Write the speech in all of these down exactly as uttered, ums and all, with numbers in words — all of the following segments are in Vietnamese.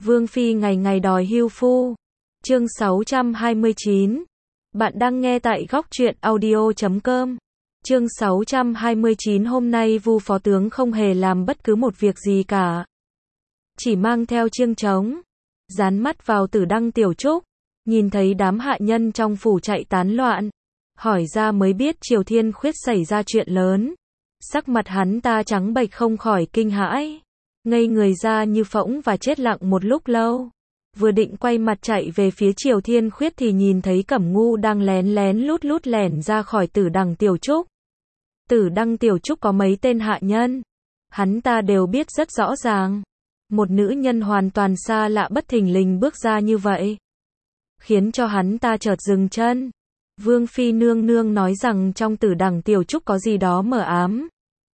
Vương Phi ngày ngày đòi hưu phu. Chương sáu trăm hai mươi chín. Bạn đang nghe tại góc truyện audio chấm com. Chương sáu trăm hai mươi chín. Hôm nay Vu phó tướng không hề làm bất cứ một việc gì cả. Chỉ mang theo chiêng trống, dán mắt vào Tử Đăng Tiểu Trúc, nhìn thấy đám hạ nhân trong phủ chạy tán loạn, hỏi ra mới biết Triều Thiên Khuyết xảy ra chuyện lớn. Sắc mặt hắn ta trắng bệch không khỏi kinh hãi, ngây người ra như phỗng và chết lặng một lúc lâu. Vừa định quay mặt chạy về phía Triều Thiên Khuyết thì nhìn thấy Cẩm Ngu đang lén lén lút lút lẻn ra khỏi Tử Đằng Tiểu Trúc. Tử Đăng Tiểu Trúc có mấy tên hạ nhân, hắn ta đều biết rất rõ ràng. Một nữ nhân hoàn toàn xa lạ bất thình lình bước ra như vậy, khiến cho hắn ta chợt dừng chân. Vương Phi nương nương nói rằng trong Tử Đằng Tiểu Trúc có gì đó mờ ám.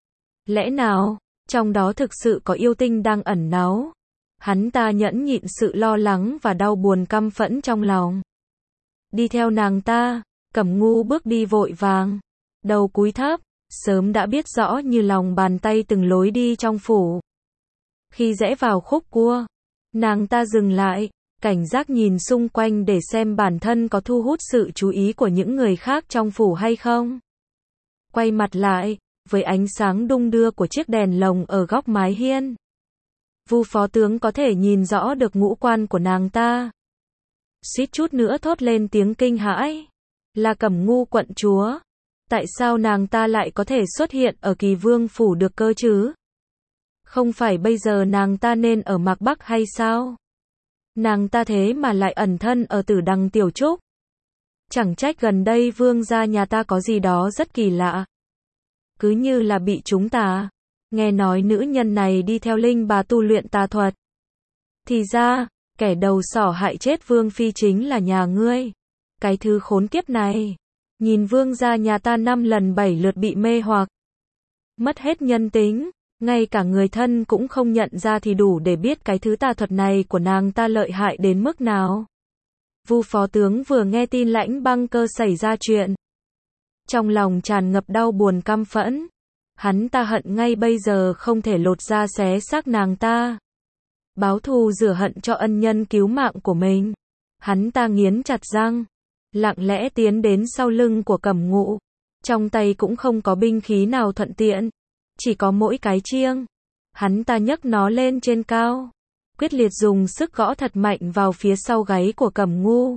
Lẽ nào, trong đó thực sự có yêu tinh đang ẩn náu? Hắn ta nhẫn nhịn sự lo lắng và đau buồn căm phẫn trong lòng. Đi theo nàng ta, Cẩm Ngu bước đi vội vàng, đầu cúi thấp, sớm đã biết rõ như lòng bàn tay từng lối đi trong phủ. Khi rẽ vào khúc cua, nàng ta dừng lại, cảnh giác nhìn xung quanh để xem bản thân có thu hút sự chú ý của những người khác trong phủ hay không. Quay mặt lại, với ánh sáng đung đưa của chiếc đèn lồng ở góc mái hiên, Vu phó tướng có thể nhìn rõ được ngũ quan của nàng ta. Suýt chút nữa thốt lên tiếng kinh hãi. Là Cẩm Ngu quận chúa. Tại sao nàng ta lại có thể xuất hiện ở Kỳ Vương phủ được cơ chứ? Không phải bây giờ nàng ta nên ở Mạc Bắc hay sao? Nàng ta thế mà lại ẩn thân ở Tử Đằng Tiểu Trúc. Chẳng trách gần đây vương gia nhà ta có gì đó rất kỳ lạ. Cứ như là bị chúng ta. Nghe nói nữ nhân này đi theo Linh bà tu luyện tà thuật. Thì ra, kẻ đầu sỏ hại chết Vương Phi chính là nhà ngươi. Cái thứ khốn kiếp này. Nhìn vương gia nhà ta năm lần bảy lượt bị mê hoặc, mất hết nhân tính, ngay cả người thân cũng không nhận ra thì đủ để biết cái thứ tà thuật này của nàng ta lợi hại đến mức nào. Vu phó tướng vừa nghe tin Lãnh Băng Cơ xảy ra chuyện, trong lòng tràn ngập đau buồn căm phẫn. Hắn ta hận ngay bây giờ không thể lột da xé xác nàng ta, báo thù rửa hận cho ân nhân cứu mạng của mình. Hắn ta nghiến chặt răng, lặng lẽ tiến đến sau lưng của Cẩm Ngu. Trong tay cũng không có binh khí nào thuận tiện, chỉ có mỗi cái chiêng. Hắn ta nhấc nó lên trên cao, quyết liệt dùng sức gõ thật mạnh vào phía sau gáy của Cẩm Ngu.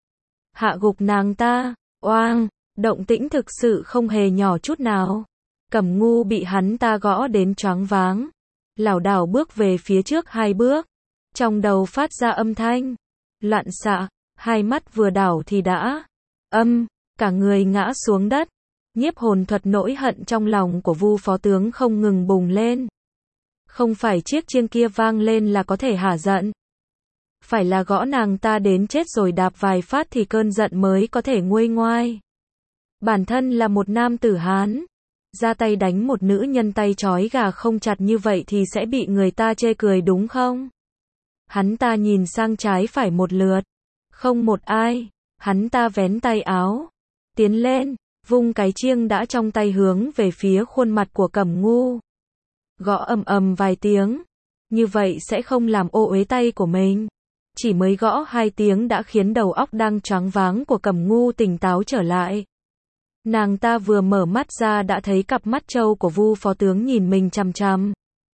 Hạ gục nàng ta. Oang, động tĩnh thực sự không hề nhỏ chút nào. Cẩm Ngu bị hắn ta gõ đến choáng váng, lảo đảo bước về phía trước hai bước, trong đầu phát ra âm thanh loạn xạ, hai mắt vừa đảo thì đã âm, cả người ngã xuống đất. Nhiếp hồn thuật nỗi hận trong lòng của Vu phó tướng không ngừng bùng lên. Không phải chiếc chiêng kia vang lên là có thể hả giận, phải là gõ nàng ta đến chết rồi đạp vài phát thì cơn giận mới có thể nguôi ngoai. Bản thân là một nam tử Hán, ra tay đánh một nữ nhân tay trói gà không chặt như vậy thì sẽ bị người ta chê cười đúng không? Hắn ta nhìn sang trái phải một lượt, không một ai. Hắn ta vén tay áo, tiến lên, vung cái chiêng đã trong tay hướng về phía khuôn mặt của Cẩm Ngu. Gõ ầm ầm vài tiếng, như vậy sẽ không làm ô uế tay của mình. Chỉ mới gõ hai tiếng đã khiến đầu óc đang choáng váng của Cẩm Ngu tỉnh táo trở lại. Nàng ta vừa mở mắt ra đã thấy cặp mắt trâu của Vu phó tướng nhìn mình chằm chằm.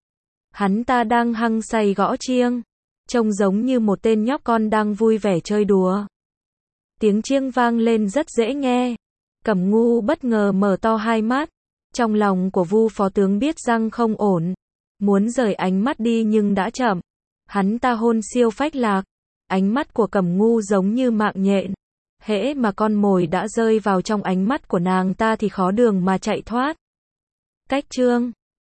Hắn ta đang hăng say gõ chiêng, trông giống như một tên nhóc con đang vui vẻ chơi đùa. Tiếng chiêng vang lên rất dễ nghe. Cẩm Ngu bất ngờ mở to hai mắt. Trong lòng của Vu phó tướng biết rằng không ổn, muốn rời ánh mắt đi nhưng đã chậm. Hắn ta hôn siêu phách lạc. Ánh mắt của Cẩm Ngu giống như mạng nhện. Hễ mà con mồi đã rơi vào trong ánh mắt của nàng ta thì khó đường mà chạy thoát. Cách chương